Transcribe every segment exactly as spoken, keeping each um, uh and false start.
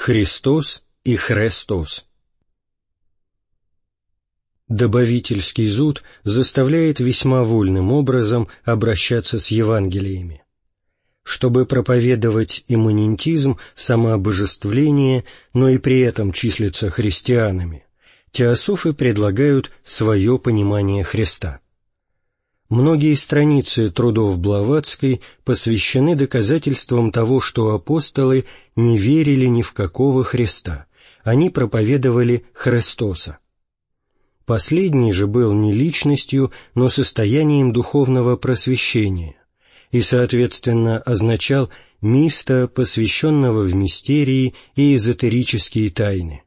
Христос и Хрестос. Добавительский зуд заставляет весьма вольным образом обращаться с Евангелиями. Чтобы проповедовать имманентизм, самообожествление, но и при этом числиться христианами, теософы предлагают свое понимание Христа. Многие страницы трудов Блаватской посвящены доказательствам того, что апостолы не верили ни в какого Христа, они проповедовали Христоса. Последний же был не личностью, но состоянием духовного просвещения и, соответственно, означал мисто, посвященного в мистерии и эзотерические тайны.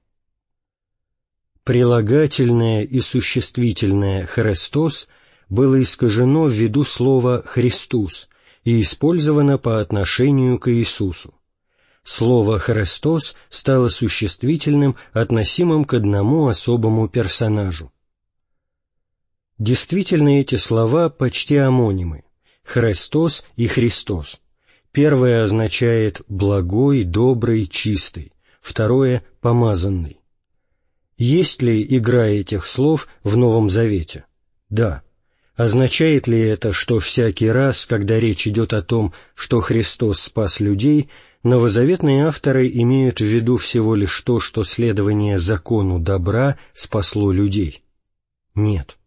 Прилагательное и существительное «Христос» было искажено ввиду слова «Христус» и использовано по отношению к Иисусу. Слово «Христос» стало существительным, относимым к одному особому персонажу. Действительно, эти слова почти амонимы — «Христос» и «Христос». Первое означает «благой», «добрый», «чистый», второе — «помазанный». Есть ли игра этих слов в Новом Завете? Да. Означает ли это, что всякий раз, когда речь идет о том, что Христос спас людей, новозаветные авторы имеют в виду всего лишь то, что следование закону добра спасло людей? Нет.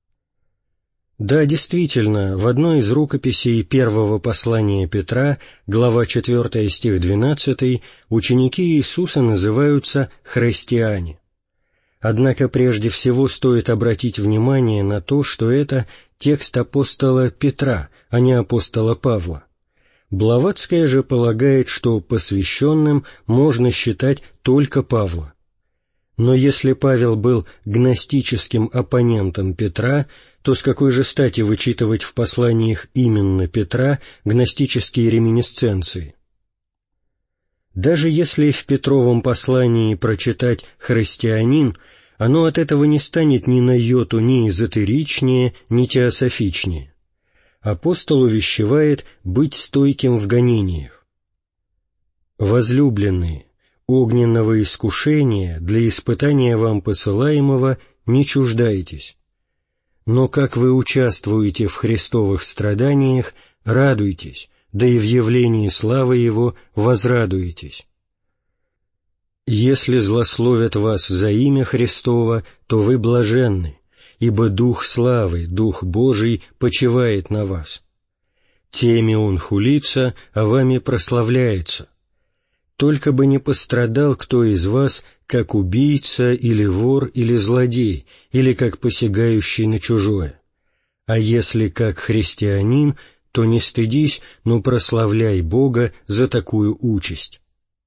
Да, действительно, в одной из рукописей первого послания Петра, глава четвёртая, стих двенадцатый, ученики Иисуса называются «христиане». Однако прежде всего стоит обратить внимание на то, что это текст апостола Петра, а не апостола Павла. Блаватская же полагает, что посвященным можно считать только Павла. Но если Павел был гностическим оппонентом Петра, то с какой же стати вычитывать в посланиях именно Петра гностические реминисценции? Даже если в Петровом послании прочитать «христианин», оно от этого не станет ни на йоту ни эзотеричнее, ни теософичнее. Апостол увещевает быть стойким в гонениях. «Возлюбленные, огненного искушения для испытания вам посылаемого не чуждайтесь. Но как вы участвуете в Христовых страданиях, радуйтесь, да и в явлении славы Его возрадуетесь. Если злословят вас за имя Христово, то вы блаженны, ибо Дух славы, Дух Божий почивает на вас. Теми Он хулится, а вами прославляется. Только бы не пострадал кто из вас, как убийца или вор или злодей, или как посягающий на чужое. А если как христианин, то не стыдись, но прославляй Бога за такую участь».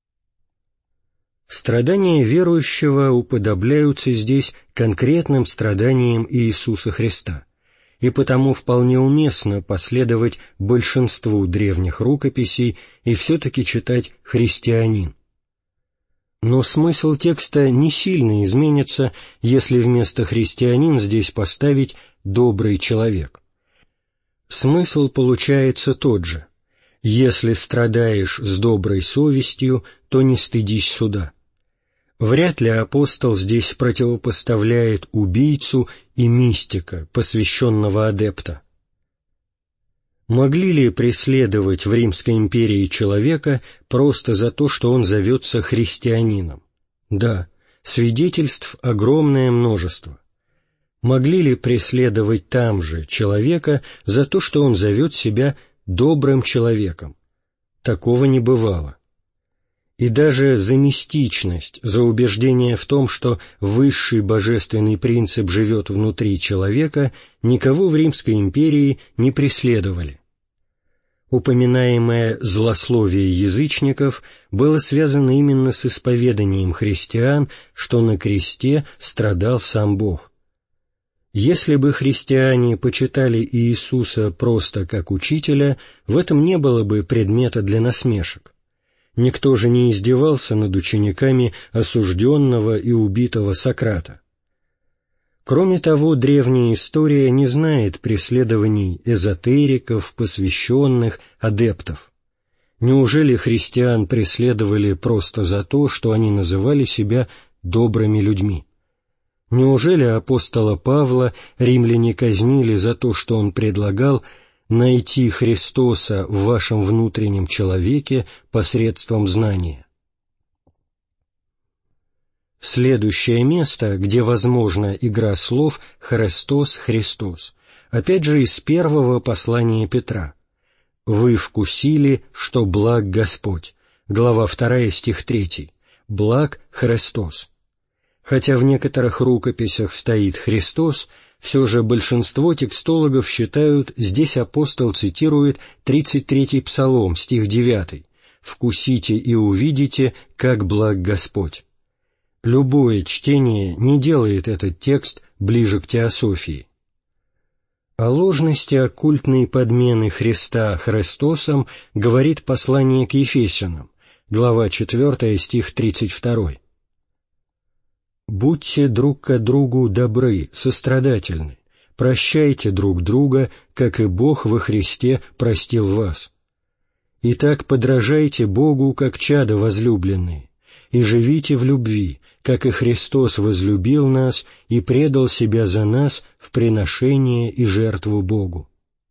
Страдания верующего уподобляются здесь конкретным страданиям Иисуса Христа, и потому вполне уместно последовать большинству древних рукописей и все-таки читать «христианин». Но смысл текста не сильно изменится, если вместо «христианин» здесь поставить «добрый человек». Смысл получается тот же. Если страдаешь с доброй совестью, то не стыдись суда. Вряд ли апостол здесь противопоставляет убийцу и мистика, посвященного адепта. Могли ли преследовать в Римской империи человека просто за то, что он зовется христианином? Да, свидетельств огромное множество. Могли ли преследовать там же человека за то, что он зовет себя добрым человеком? Такого не бывало. И даже за мистичность, за убеждение в том, что высший божественный принцип живет внутри человека, никого в Римской империи не преследовали. Упоминаемое злословие язычников было связано именно с исповеданием христиан, что на кресте страдал сам Бог. Если бы христиане почитали Иисуса просто как учителя, в этом не было бы предмета для насмешек. Никто же не издевался над учениками осужденного и убитого Сократа. Кроме того, древняя история не знает преследований эзотериков, посвященных, адептов. Неужели христиан преследовали просто за то, что они называли себя добрыми людьми? Неужели апостола Павла римляне казнили за то, что он предлагал найти Христоса в вашем внутреннем человеке посредством знания? Следующее место, где возможна игра слов «Христос, Христос», опять же из первого послания Петра. «Вы вкусили, что благ Господь», глава вторая, стих третий, «благ Христос». Хотя в некоторых рукописях стоит «Христос», все же большинство текстологов считают, здесь апостол цитирует тридцать третий псалом, стих девятый, «Вкусите и увидите, как благ Господь». Любое чтение не делает этот текст ближе к теософии. О ложности оккультной подмены Христа Христосом говорит послание к Ефесянам, глава четвертая, стих тридцать два. «Будьте друг к другу добры, сострадательны, прощайте друг друга, как и Бог во Христе простил вас. Итак, подражайте Богу, как чада возлюбленные, и живите в любви, как и Христос возлюбил нас и предал себя за нас в приношение и жертву Богу».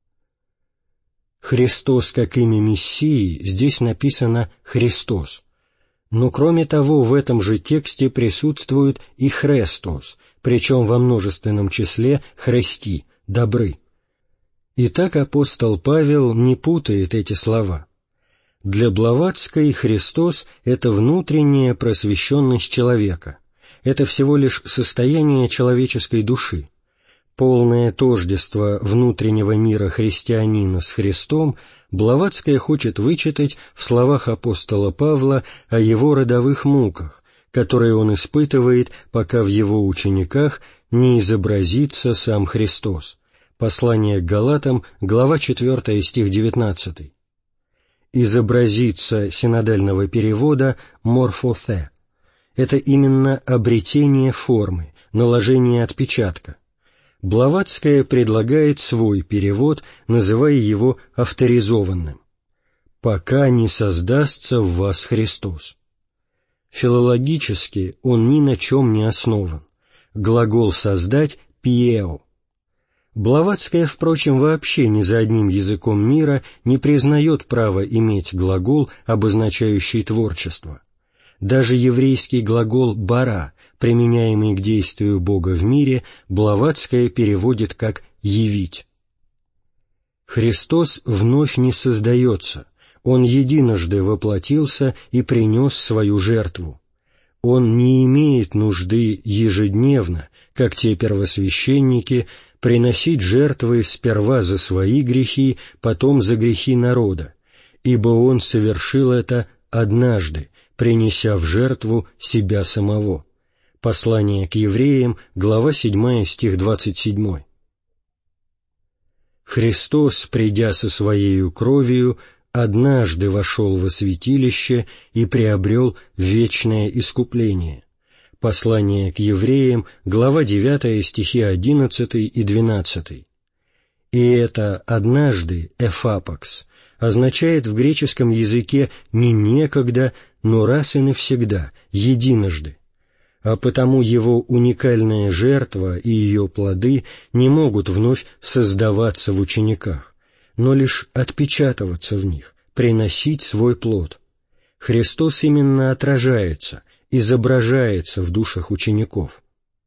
Христос как имя Мессии здесь написано «Христос». Но кроме того, в этом же тексте присутствует и «Христос», причем во множественном числе «христи», «добры». Итак, апостол Павел не путает эти слова. Для Блаватской Христос — это внутренняя просвещенность человека, это всего лишь состояние человеческой души. Полное тождество внутреннего мира христианина с Христом Блаватская хочет вычитать в словах апостола Павла о его родовых муках, которые он испытывает, пока в его учениках не изобразится сам Христос. Послание к Галатам, глава четвертая, стих девятнадцатый. «Изобразиться» синодального перевода «морфоθε» — это именно обретение формы, наложение отпечатка. Блаватская предлагает свой перевод, называя его авторизованным. «Пока не создастся в вас Христос». Филологически он ни на чем не основан. Глагол «создать» — «пиео». Блаватская, впрочем, вообще ни за одним языком мира не признает права иметь глагол, обозначающий творчество. Даже еврейский глагол «бара», применяемый к действию Бога в мире, Блаватская переводит как «явить». Христос вновь не создается, Он единожды воплотился и принес свою жертву. Он не имеет нужды ежедневно, как те первосвященники, приносить жертвы сперва за свои грехи, потом за грехи народа, ибо Он совершил это однажды, принеся в жертву себя самого. Послание к евреям, глава седьмая, стих двадцать семь. Христос, придя со Своею кровью, однажды вошел во святилище и приобрел вечное искупление. Послание к евреям, глава девятая, стихи одиннадцатый и двенадцатый. И это «однажды», «эфапакс», означает в греческом языке не некогда, но раз и навсегда, единожды. А потому его уникальная жертва и ее плоды не могут вновь создаваться в учениках, но лишь отпечатываться в них, приносить свой плод. Христос именно отражается, изображается в душах учеников.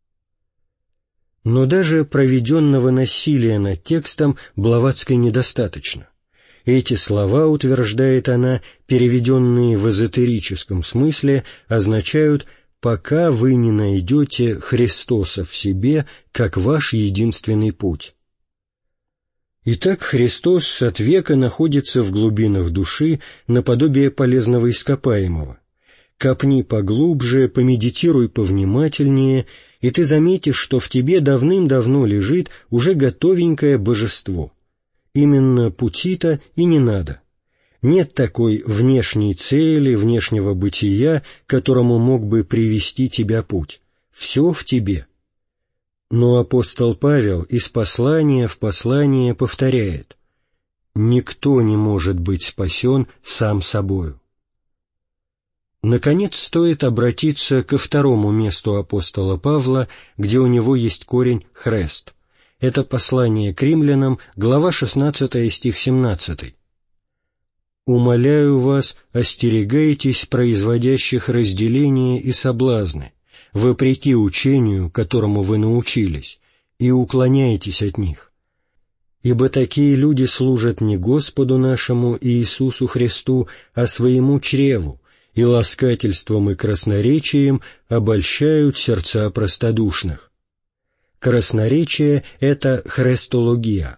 Но даже проведенного насилия над текстом Блаватской недостаточно. Эти слова, утверждает она, переведенные в эзотерическом смысле, означают «пока вы не найдете Христоса в себе, как ваш единственный путь». Итак, Христос от века находится в глубинах души наподобие полезного ископаемого. Копни поглубже, помедитируй повнимательнее, и ты заметишь, что в тебе давным-давно лежит уже готовенькое божество. Именно пути-то и не надо. Нет такой внешней цели, внешнего бытия, к которому мог бы привести тебя путь. Все в тебе. Но апостол Павел из послания в послание повторяет: Никто не может быть спасен сам собою. Наконец, стоит обратиться ко второму месту апостола Павла, где у него есть корень «хрест». Это послание к римлянам, глава шестнадцатая, стих семнадцатый. «Умоляю вас, остерегайтесь производящих разделения и соблазны, вопреки учению, которому вы научились, и уклоняйтесь от них. Ибо такие люди служат не Господу нашему Иисусу Христу, а своему чреву, и ласкательством и красноречием обольщают сердца простодушных». Красноречие — это хрестология.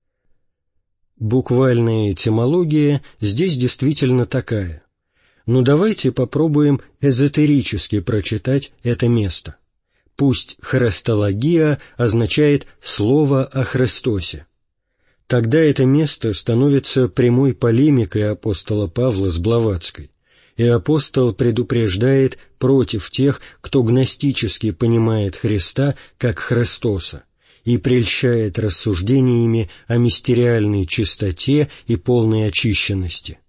Буквальная этимология здесь действительно такая. Но давайте попробуем эзотерически прочитать это место. Пусть хрестология означает «слово о Христосе». Тогда это место становится прямой полемикой апостола Павла с Блаватской, и апостол предупреждает против тех, кто гностически понимает Христа как Христоса и прельщает рассуждениями о мистериальной чистоте и полной очищенности.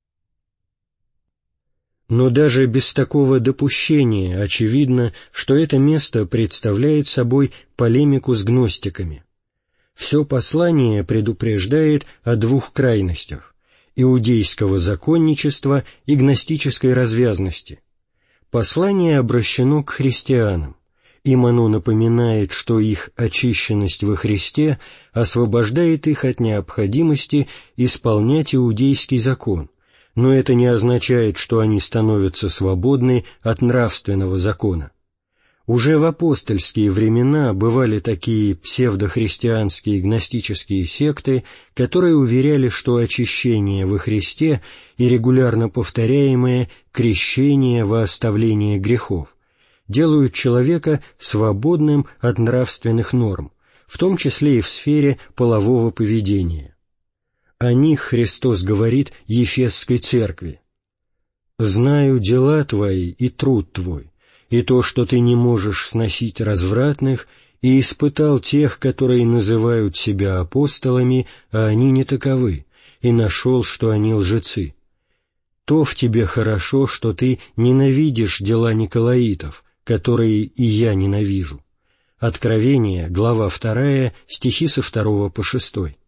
Но даже без такого допущения очевидно, что это место представляет собой полемику с гностиками. Все послание предупреждает о двух крайностях — иудейского законничества и гностической развязности. Послание обращено к христианам. Им оно напоминает, что их очищенность во Христе освобождает их от необходимости исполнять иудейский закон, но это не означает, что они становятся свободны от нравственного закона. Уже в апостольские времена бывали такие псевдохристианские гностические секты, которые уверяли, что очищение во Христе и регулярно повторяемое крещение во оставление грехов делают человека свободным от нравственных норм, в том числе и в сфере полового поведения. О них Христос говорит Ефесской церкви: «Знаю дела твои и труд твой, и то, что ты не можешь сносить развратных, и испытал тех, которые называют себя апостолами, а они не таковы, и нашел, что они лжецы. То в тебе хорошо, что ты ненавидишь дела николаитов, которые и я ненавижу». Откровение, глава вторая, стихи со второго по шестой.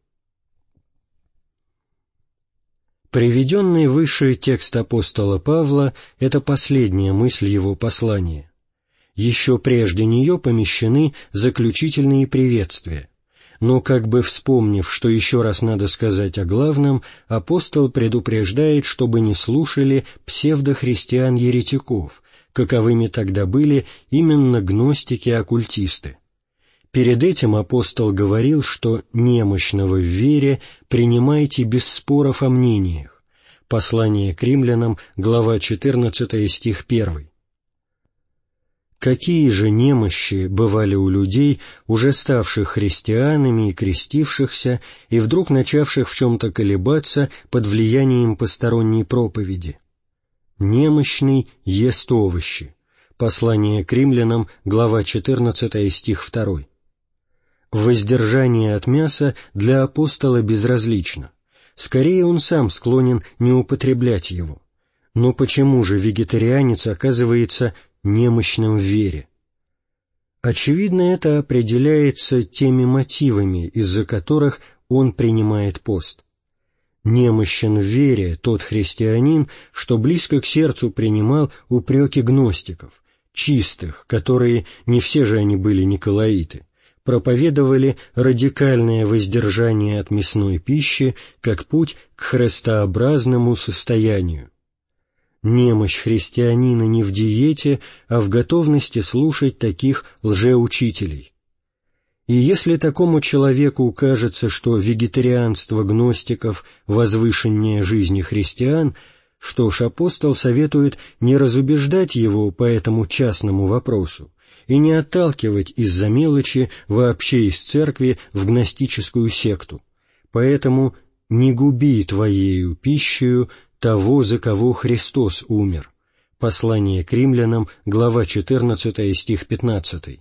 Приведенный выше текст апостола Павла — это последняя мысль его послания. Еще прежде нее помещены заключительные приветствия. Но, как бы вспомнив, что еще раз надо сказать о главном, апостол предупреждает, чтобы не слушали псевдохристиан-еретиков, каковыми тогда были именно гностики-оккультисты. Перед этим апостол говорил, что немощного в вере принимайте без споров о мнениях. Послание к римлянам, глава четырнадцатая, стих первый. Какие же немощи бывали у людей, уже ставших христианами и крестившихся, и вдруг начавших в чем-то колебаться под влиянием посторонней проповеди? «Немощный ест овощи». Послание к римлянам, глава четырнадцатая, стих второй. Воздержание от мяса для апостола безразлично. Скорее, он сам склонен не употреблять его. Но почему же вегетарианец оказывается немощным в вере? Очевидно, это определяется теми мотивами, из-за которых он принимает пост. Немощен в вере тот христианин, что близко к сердцу принимал упреки гностиков, чистых, которые, не все же они были николаиты, проповедовали радикальное воздержание от мясной пищи как путь к христообразному состоянию. Немощь христианина не в диете, а в готовности слушать таких лжеучителей. И если такому человеку кажется, что вегетарианство гностиков возвышеннее жизни христиан, что ж, апостол советует не разубеждать его по этому частному вопросу и не отталкивать из-за мелочи вообще из церкви в гностическую секту. Поэтому «не губи твоею пищею того, за кого Христос умер». Послание к римлянам, глава четырнадцатая, стих пятнадцатый.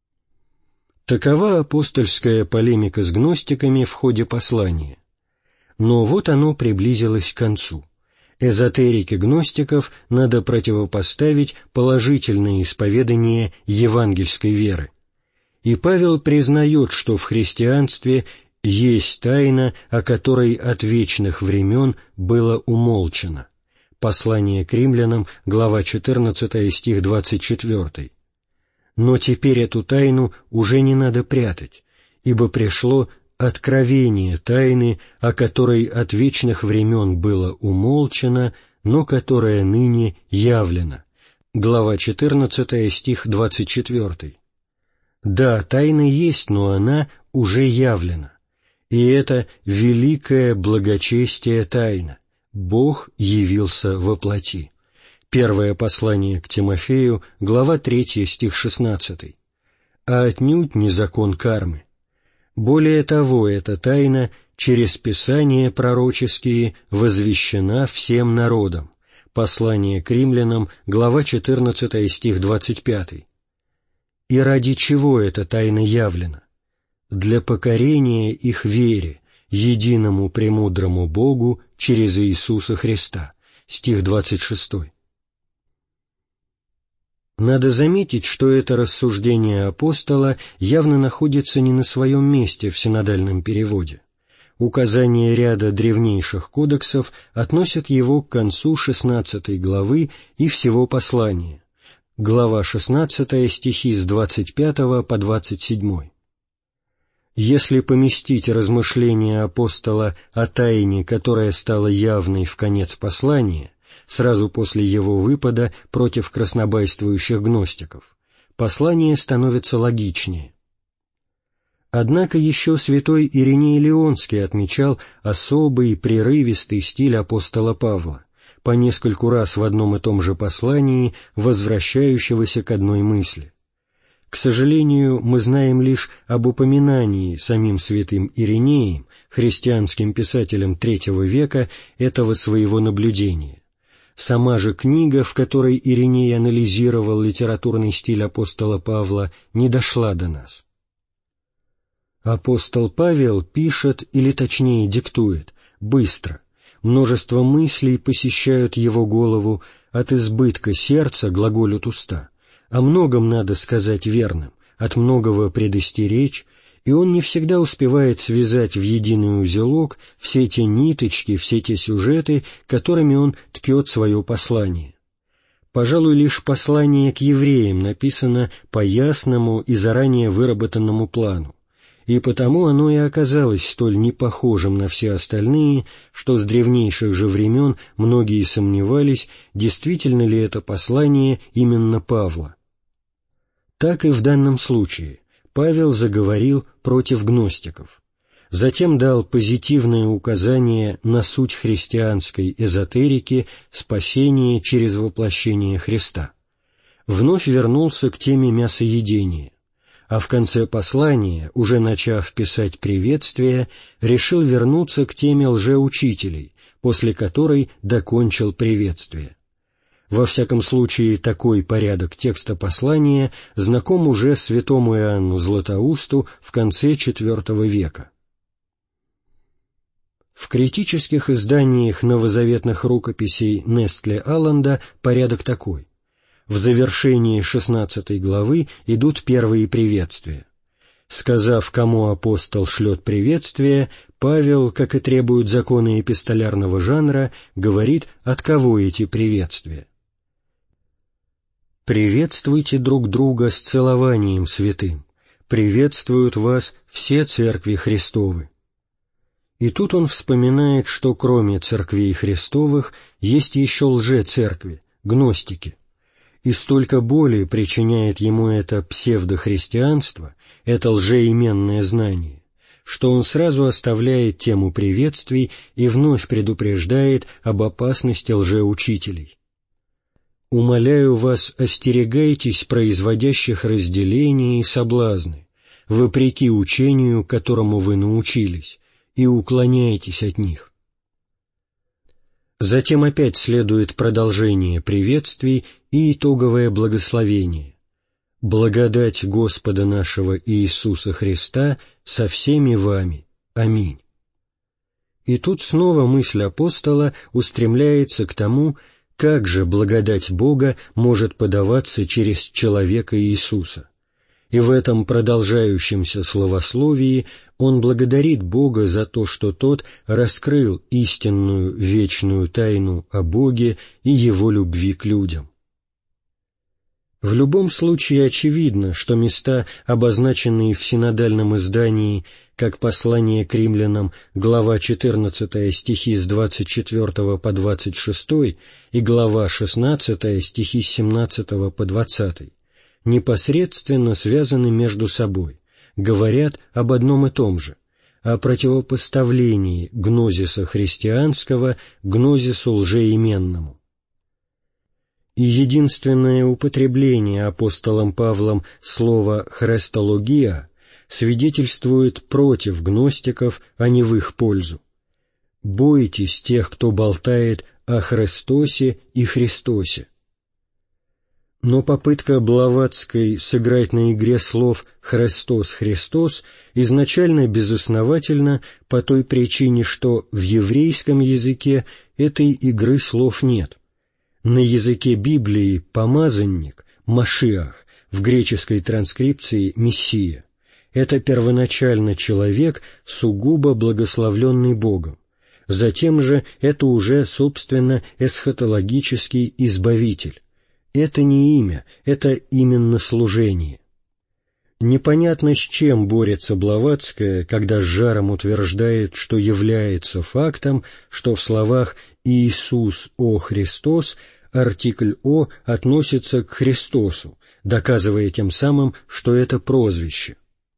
Такова апостольская полемика с гностиками в ходе послания. Но вот оно приблизилось к концу. Эзотерике гностиков надо противопоставить положительное исповедание евангельской веры. И Павел признает, что в христианстве есть тайна, о которой от вечных времен было умолчано. Послание к римлянам, глава четырнадцатая, стих двадцать четвёртый. Но теперь эту тайну уже не надо прятать, ибо пришло откровение тайны, о которой от вечных времен было умолчано, но которая ныне явлена. Глава четырнадцатая, стих двадцать четвёртый. Да, тайна есть, но она уже явлена. И это великое благочестие тайна. Бог явился во плоти. Первое послание к Тимофею, глава третья, стих шестнадцатый. А отнюдь не закон кармы. Более того, эта тайна через Писания пророческие возвещена всем народам. Послание к римлянам, глава четырнадцатая, стих двадцать пятый. И ради чего эта тайна явлена? Для покорения их вере, единому премудрому Богу через Иисуса Христа. Стих двадцать шестой. Надо заметить, что это рассуждение апостола явно находится не на своем месте в синодальном переводе. Указание ряда древнейших кодексов относят его к концу шестнадцатой главы и всего послания. Глава шестнадцатая, стихи с двадцать пятого по двадцать седьмой. Если поместить размышления апостола о тайне, которая стала явной в конец послания, сразу после его выпада против краснобайствующих гностиков, послание становится логичнее. Однако еще святой Ириней Леонский отмечал особый прерывистый стиль апостола Павла, по нескольку раз в одном и том же послании возвращающегося к одной мысли. К сожалению, мы знаем лишь об упоминании самим святым Иринеем, христианским писателем третьего века, этого своего наблюдения. Сама же книга, в которой Ириней анализировал литературный стиль апостола Павла, не дошла до нас. Апостол Павел пишет, или точнее диктует, быстро. Множество мыслей посещают его голову, от избытка сердца глаголют уста. О многом надо сказать верным, от многого предостеречь, и он не всегда успевает связать в единый узелок все те ниточки, все те сюжеты, которыми он ткет свое послание. Пожалуй, лишь послание к евреям написано по ясному и заранее выработанному плану, и потому оно и оказалось столь непохожим на все остальные, что с древнейших же времен многие сомневались, действительно ли это послание именно Павла. Так и в данном случае Павел заговорил против гностиков, затем дал позитивное указание на суть христианской эзотерики спасения через воплощение Христа, вновь вернулся к теме мясоедения, а в конце послания, уже начав писать приветствие, решил вернуться к теме лжеучителей, после которой докончил приветствие. Во всяком случае, такой порядок текста послания знаком уже святому Иоанну Златоусту в конце четвёртого века. В критических изданиях новозаветных рукописей Нестле Алланда порядок такой. В завершении шестнадцатой главы идут первые приветствия. Сказав, кому апостол шлет приветствие, Павел, как и требуют законы эпистолярного жанра, говорит, от кого эти приветствия. «Приветствуйте друг друга с целованием святым. Приветствуют вас все церкви Христовы». И тут он вспоминает, что кроме церквей Христовых есть еще лжецеркви, гностики. И столько боли причиняет ему это псевдохристианство, это лжеименное знание, что он сразу оставляет тему приветствий и вновь предупреждает об опасности лжеучителей. «Умоляю вас, остерегайтесь производящих разделения и соблазны, вопреки учению, которому вы научились, и уклоняйтесь от них». Затем опять следует продолжение приветствий и итоговое благословение. «Благодать Господа нашего Иисуса Христа со всеми вами. Аминь». И тут снова мысль апостола устремляется к тому, как же благодать Бога может подаваться через человека Иисуса. И в этом продолжающемся словословии он благодарит Бога за то, что Тот раскрыл истинную вечную тайну о Боге и Его любви к людям. В любом случае очевидно, что места, обозначенные в синодальном издании, как послание к римлянам, глава четырнадцатая, стихи с двадцать четвёртого по двадцать шестой и глава шестнадцатая, стихи с семнадцатого по двадцатый, непосредственно связаны между собой, говорят об одном и том же, о противопоставлении гнозиса христианского гнозису лжеименному. И единственное употребление апостолом Павлом слова «христология» свидетельствует против гностиков, а не в их пользу. «Бойтесь тех, кто болтает о Христосе и Христосе». Но попытка Блаватской сыграть на игре слов «Христос, Христос» изначально безосновательна по той причине, что в еврейском языке этой игры слов нет. На языке Библии «помазанник», «машиах», в греческой транскрипции «мессия» — это первоначально человек, сугубо благословленный Богом. Затем же это уже, собственно, эсхатологический избавитель. Это не имя, это именно служение. Непонятно, с чем борется Блаватская, когда с жаром утверждает, что является фактом, что в словах «Иисус, о Христос» артикль «о» относится к Христосу, доказывая тем самым, что это прозвище.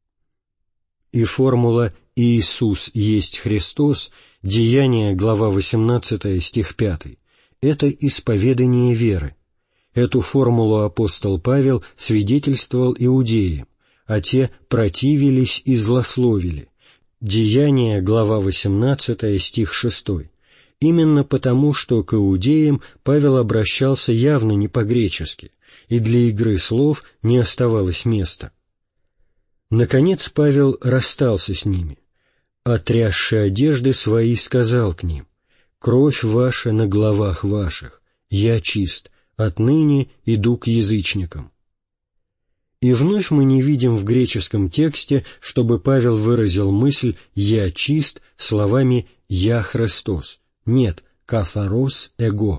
И формула «Иисус есть Христос», Деяния, глава восемнадцатая, стих пятый, это исповедание веры. Эту формулу апостол Павел свидетельствовал иудеям, а те противились и злословили. Деяния, глава восемнадцатая, стих шестой. Именно потому, что к иудеям Павел обращался явно не по-гречески, и для игры слов не оставалось места. Наконец Павел расстался с ними. «Отрясши одежды свои, сказал к ним: кровь ваша на головах ваших, я чист, отныне иду к язычникам». И вновь мы не видим в греческом тексте, чтобы Павел выразил мысль «я чист» словами «я Христос». Нет, «кафарос эго».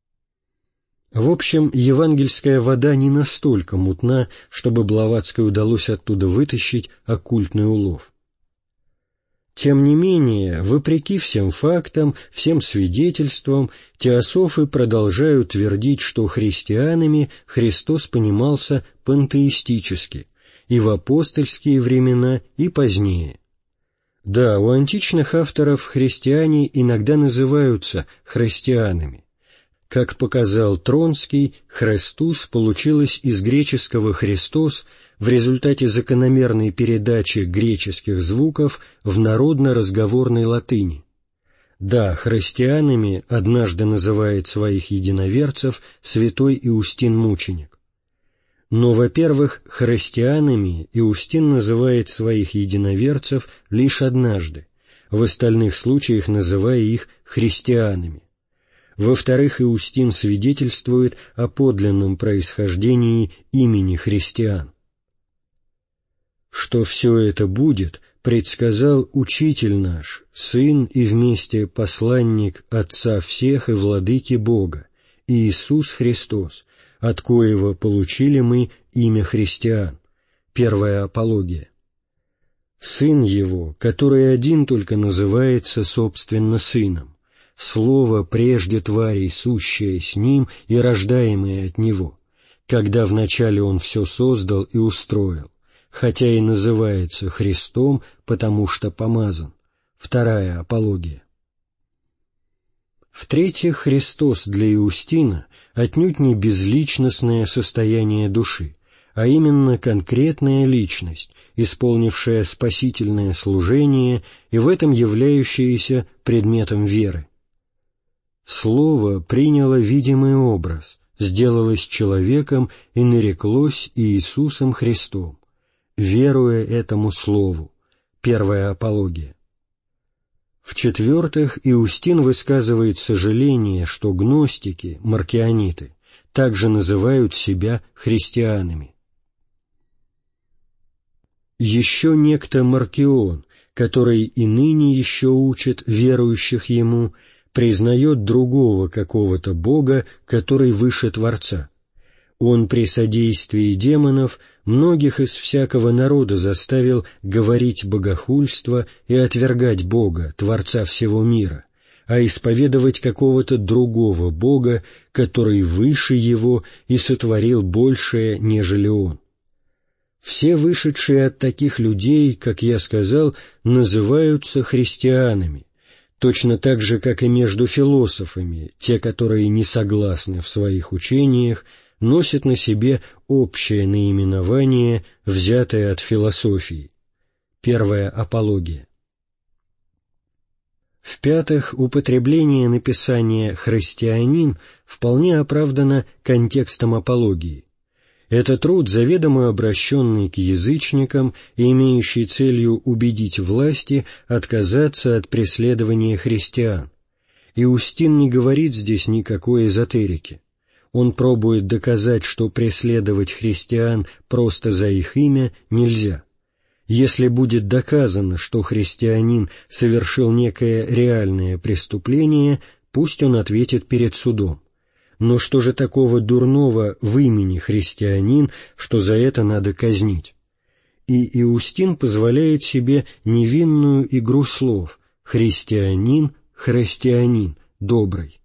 В общем, евангельская вода не настолько мутна, чтобы Блаватской удалось оттуда вытащить оккультный улов. Тем не менее, вопреки всем фактам, всем свидетельствам, теософы продолжают твердить, что христианами Христос понимался пантеистически и в апостольские времена, и позднее. Да, у античных авторов христиане иногда называются христианами. Как показал Тронский, «Христос» получилось из греческого «Христос» в результате закономерной передачи греческих звуков в народно-разговорной латыни. Да, христианами однажды называет своих единоверцев святой Иустин Мученик. Но, во-первых, христианами Иустин называет своих единоверцев лишь однажды, в остальных случаях называя их христианами. Во-вторых, Иустин свидетельствует о подлинном происхождении имени христиан. Что все это будет, предсказал Учитель наш, Сын и вместе посланник Отца всех и Владыки Бога, Иисус Христос, от коего получили мы имя христиан. Первая апология. Сын Его, который один только называется собственно Сыном, Слово прежде тварей, сущее с Ним и рождаемое от Него, когда вначале Он все создал и устроил, хотя и называется Христом, потому что помазан. Вторая апология. В-третьих, Христос для Иустина отнюдь не безличностное состояние души, а именно конкретная личность, исполнившая спасительное служение и в этом являющаяся предметом веры. Слово приняло видимый образ, сделалось человеком и нареклось Иисусом Христом, веруя этому Слову. Первая апология. В-четвертых, Иустин высказывает сожаление, что гностики, маркиониты, также называют себя христианами. Еще некто Маркион, который и ныне еще учит верующих ему, признает другого какого-то бога, который выше Творца. Он при содействии демонов многих из всякого народа заставил говорить богохульство и отвергать Бога, Творца всего мира, а исповедовать какого-то другого Бога, который выше его и сотворил большее, нежели он. Все вышедшие от таких людей, как я сказал, называются христианами, точно так же, как и между философами, те, которые не согласны в своих учениях, носят на себе общее наименование, взятое от философии. Первая апология. В-пятых, употребление написания «христианин» вполне оправдано контекстом апологии. Это труд, заведомо обращенный к язычникам и имеющий целью убедить власти отказаться от преследования христиан. Иустин не говорит здесь никакой эзотерики. Он пробует доказать, что преследовать христиан просто за их имя нельзя. Если будет доказано, что христианин совершил некое реальное преступление, пусть он ответит перед судом. Но что же такого дурного в имени христианин, что за это надо казнить? И Иустин позволяет себе невинную игру слов «христианин», «христианин», «добрый».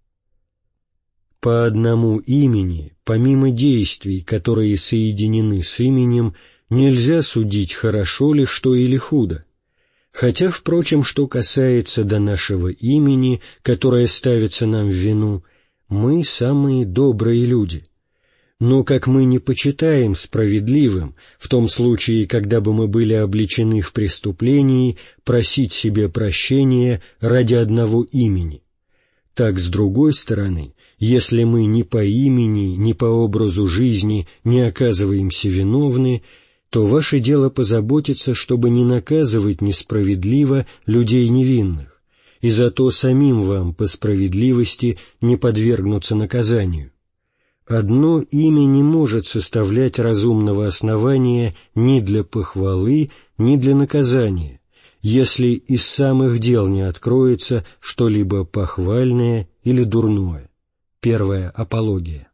По одному имени, помимо действий, которые соединены с именем, нельзя судить, хорошо ли что или худо. Хотя, впрочем, что касается до нашего имени, которое ставится нам в вину, мы самые добрые люди. Но как мы не почитаем справедливым, в том случае, когда бы мы были обличены в преступлении, просить себе прощения ради одного имени, так, с другой стороны, если мы ни по имени, ни по образу жизни не оказываемся виновны, то ваше дело позаботиться, чтобы не наказывать несправедливо людей невинных, и зато самим вам по справедливости не подвергнуться наказанию. Одно имя не может составлять разумного основания ни для похвалы, ни для наказания, если из самых дел не откроется что-либо похвальное или дурное. Первая апология.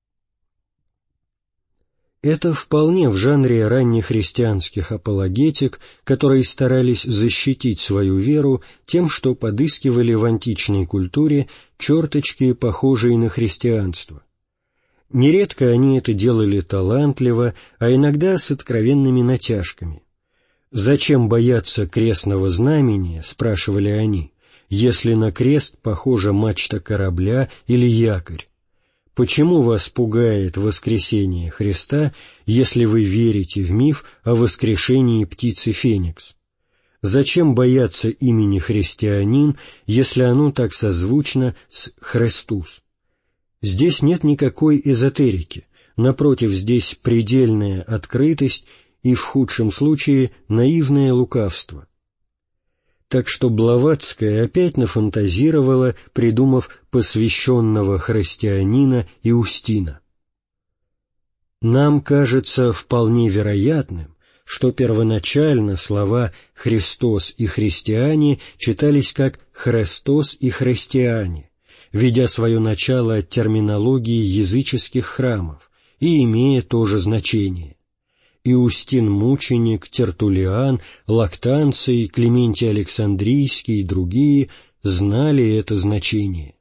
Это вполне в жанре раннехристианских апологетик, которые старались защитить свою веру тем, что подыскивали в античной культуре черточки, похожие на христианство. Нередко они это делали талантливо, а иногда с откровенными натяжками. «Зачем бояться крестного знамения?» — спрашивали они, «если на крест похожа мачта корабля или якорь? Почему вас пугает воскресение Христа, если вы верите в миф о воскрешении птицы Феникс? Зачем бояться имени христианин, если оно так созвучно с Христус?» Здесь нет никакой эзотерики, напротив, здесь предельная открытость и, в худшем случае, наивное лукавство. Так что Блаватская опять нафантазировала, придумав посвященного христианина Иустина. Нам кажется вполне вероятным, что первоначально слова «Христос» и «христиане» читались как «Христос» и «христиане», ведя свое начало от терминологии языческих храмов и имея то же значение. Иустин Мученик, Тертулиан, Лактанций, Климентий Александрийский и другие знали это значение.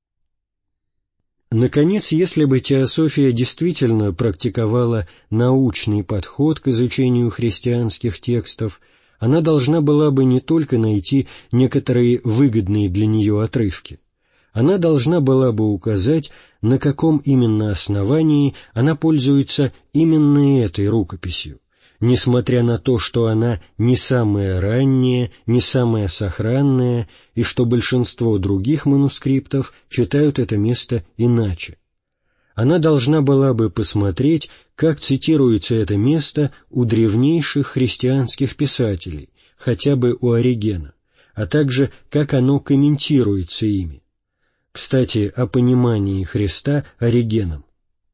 Наконец, если бы теософия действительно практиковала научный подход к изучению христианских текстов, она должна была бы не только найти некоторые выгодные для нее отрывки, она должна была бы указать, на каком именно основании она пользуется именно этой рукописью, несмотря на то, что она не самая ранняя, не самая сохранная, и что большинство других манускриптов читают это место иначе. Она должна была бы посмотреть, как цитируется это место у древнейших христианских писателей, хотя бы у Оригена, а также как оно комментируется ими. Кстати, о понимании Христа Оригеном.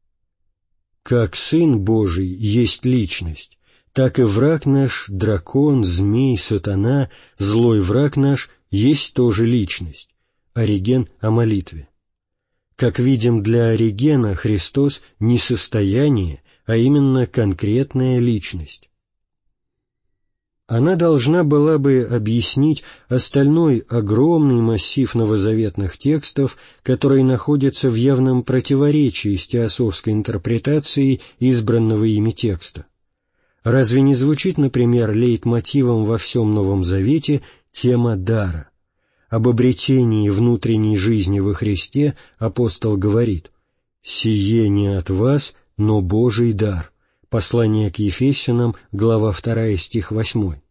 «Как Сын Божий есть личность, так и враг наш, дракон, змей, сатана, злой враг наш, есть тоже личность». Ориген о молитве. Как видим, для Оригена Христос не состояние, а именно конкретная личность. Она должна была бы объяснить остальной огромный массив новозаветных текстов, которые находятся в явном противоречии с теософской интерпретацией избранного ими текста. Разве не звучит, например, лейтмотивом во всем Новом Завете тема дара? Об обретении внутренней жизни во Христе апостол говорит: «Сие не от вас, но Божий дар». Послание к Ефесянам, глава вторая, стих восьмой.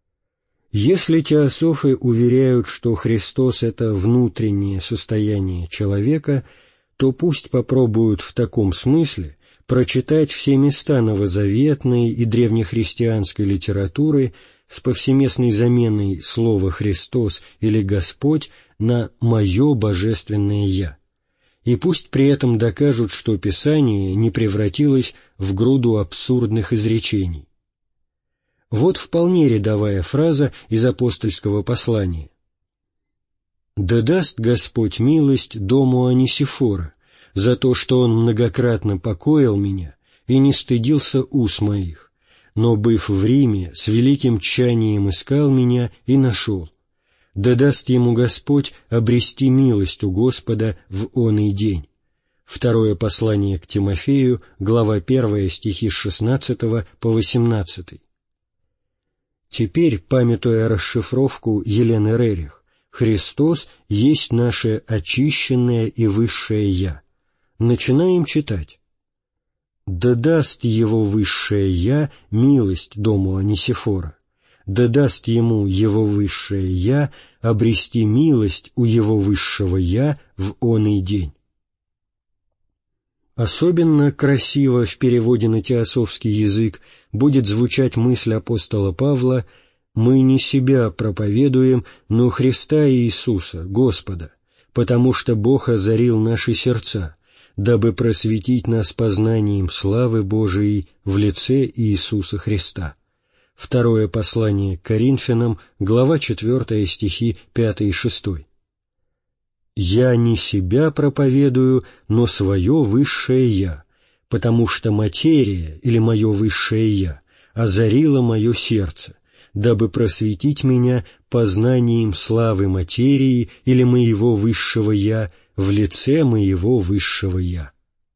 Если теософы уверяют, что Христос — это внутреннее состояние человека, то пусть попробуют в таком смысле прочитать все места новозаветной и древнехристианской литературы с повсеместной заменой слова «Христос» или «Господь» на «моё божественное Я». И пусть при этом докажут, что Писание не превратилось в груду абсурдных изречений. Вот вполне рядовая фраза из апостольского послания. «Да даст Господь милость дому Онисифора за то, что он многократно покоил меня и не стыдился уст моих, но, быв в Риме, с великим тщанием искал меня и нашел. Да даст ему Господь обрести милость у Господа в оный день». Второе послание к Тимофею, глава первая, стихи с шестнадцатого по восемнадцатый. Теперь, памятуя расшифровку Елены Рерих, «Христос есть наше очищенное и высшее Я», начинаем читать. «Да даст его высшее Я милость дому Онисифора, да даст ему его высшее Я обрести милость у его высшего Я в оный день». Особенно красиво в переводе на теософский язык будет звучать мысль апостола Павла: «Мы не себя проповедуем, но Христа Иисуса, Господа, потому что Бог озарил наши сердца, дабы просветить нас познанием славы Божией в лице Иисуса Христа». Второе послание к Коринфянам, глава четвертая, стихи пятый и шестой. «Я не себя проповедую, но свое высшее Я, потому что материя, или мое высшее Я, озарила мое сердце, дабы просветить меня познанием славы материи, или моего высшего Я, в лице моего высшего Я».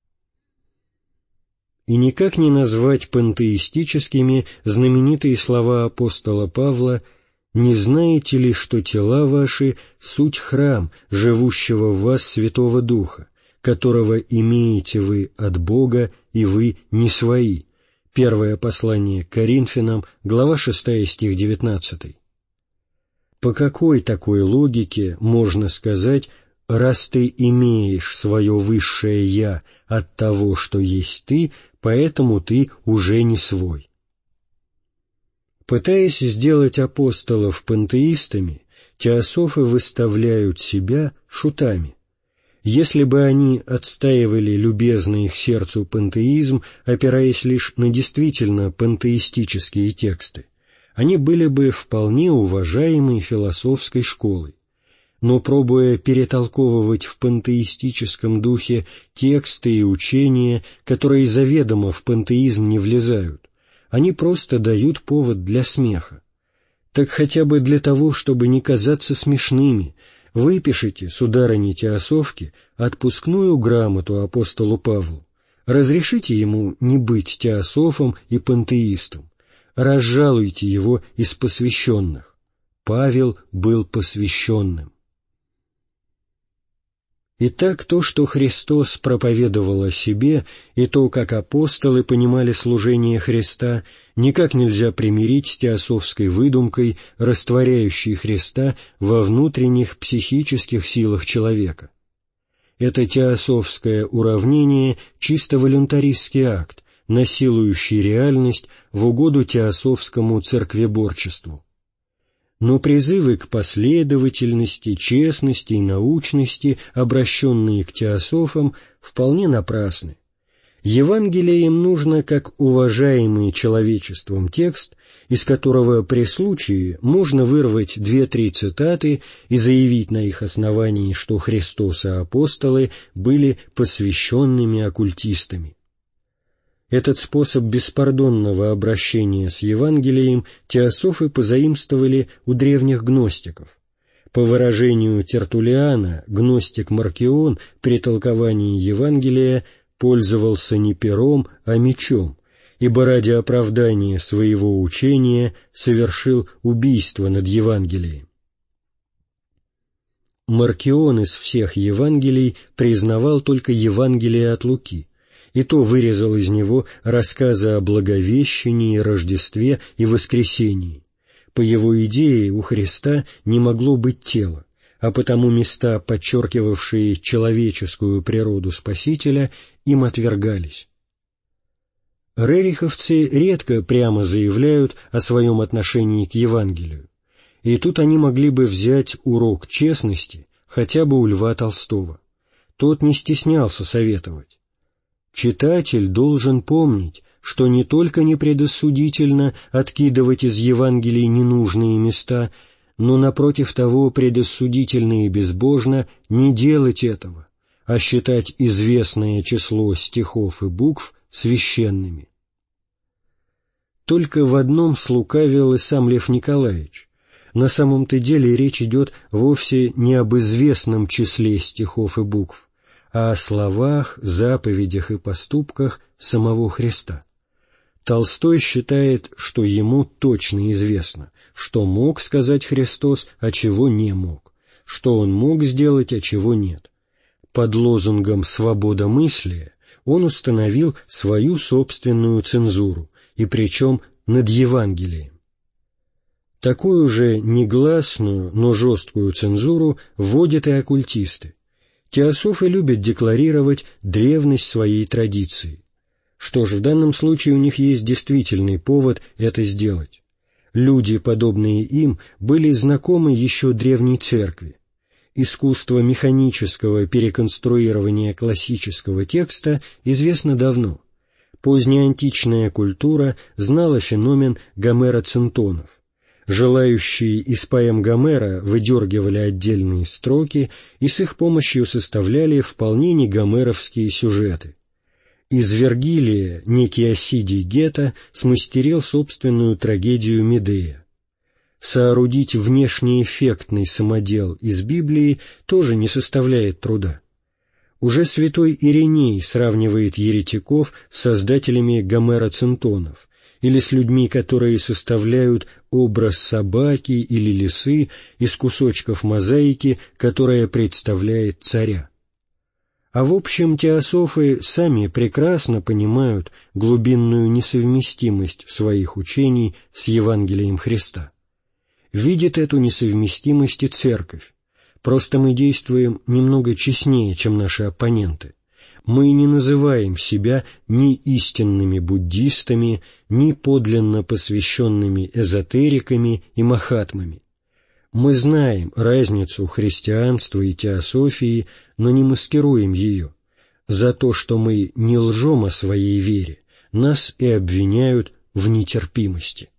И никак не назвать пантеистическими знаменитые слова апостола Павла: «Не знаете ли, что тела ваши — суть храм живущего в вас Святого Духа, которого имеете вы от Бога, и вы не свои?» Первое послание к Коринфянам, глава шестая, стих девятнадцатый. По какой такой логике можно сказать: раз ты имеешь свое высшее Я от того, что есть ты, поэтому ты уже не свой? Пытаясь сделать апостолов пантеистами, теософы выставляют себя шутами. Если бы они отстаивали любезный их сердцу пантеизм, опираясь лишь на действительно пантеистические тексты, они были бы вполне уважаемой философской школой. Но пробуя перетолковывать в пантеистическом духе тексты и учения, которые заведомо в пантеизм не влезают, они просто дают повод для смеха. Так хотя бы для того, чтобы не казаться смешными, выпишите, сударыни-теософки, отпускную грамоту апостолу Павлу, разрешите ему не быть теософом и пантеистом, разжалуйте его из посвященных. Павел был посвященным. Итак, то, что Христос проповедовал о себе, и то, как апостолы понимали служение Христа, никак нельзя примирить с теософской выдумкой, растворяющей Христа во внутренних психических силах человека. Это теософское уравнение — чисто волюнтаристский акт, насилующий реальность в угоду теософскому церквеборчеству. но призывы к последовательности, честности и научности, обращенные к теософам, вполне напрасны. Евангелие им нужно как уважаемый человечеством текст, из которого при случае можно вырвать две-три цитаты и заявить на их основании, что Христос и апостолы были посвященными оккультистами. Этот способ беспардонного обращения с Евангелием теософы позаимствовали у древних гностиков. По выражению Тертуллиана, гностик Маркион при толковании Евангелия пользовался не пером, а мечом, ибо ради оправдания своего учения совершил убийство над Евангелием. Маркион из всех Евангелий признавал только Евангелие от Луки, и то вырезал из него рассказы о Благовещении, Рождестве и Воскресении. По его идее у Христа не могло быть тела, а потому места, подчеркивавшие человеческую природу Спасителя, им отвергались. Рериховцы редко прямо заявляют о своем отношении к Евангелию, и тут они могли бы взять урок честности хотя бы у Льва Толстого. Тот не стеснялся советовать. Читатель должен помнить, что не только непредосудительно откидывать из Евангелий ненужные места, но, напротив того, предосудительно и безбожно не делать этого, а считать известное число стихов и букв священными. Только в одном слукавил и сам Лев Николаевич. На самом-то деле речь идет вовсе не об известном числе стихов и букв, а о словах, заповедях и поступках самого Христа. Толстой считает, что ему точно известно, что мог сказать Христос, а чего не мог, что он мог сделать, а чего нет. Под лозунгом «свободомыслия» он установил свою собственную цензуру, и причем над Евангелием. Такую же негласную, но жесткую цензуру вводят и оккультисты. Теософы любят декларировать древность своей традиции. Что ж, в данном случае у них есть действительный повод это сделать. Люди, подобные им, были знакомы еще древней церкви. Искусство механического переконструирования классического текста известно давно. Поздняя античная культура знала феномен гомероцентонов. Желающие из поэм Гомера выдергивали отдельные строки и с их помощью составляли вполне не гомеровские сюжеты. Из Вергилия некий Осидий Гетто смастерил собственную трагедию Медея. Соорудить внешнеэффектный самодел из Библии тоже не составляет труда. Уже святой Ириней сравнивает еретиков с создателями гомероцентонов или с людьми, которые составляют образ собаки или лисы из кусочков мозаики, которая представляет царя. А в общем, теософы сами прекрасно понимают глубинную несовместимость своих учений с Евангелием Христа. Видит эту несовместимость и Церковь. Просто мы действуем немного честнее, чем наши оппоненты. Мы не называем себя ни истинными буддистами, ни подлинно посвященными эзотериками и махатмами. Мы знаем разницу христианства и теософии, но не маскируем ее. За то, что мы не лжем о своей вере, нас и обвиняют в нетерпимости.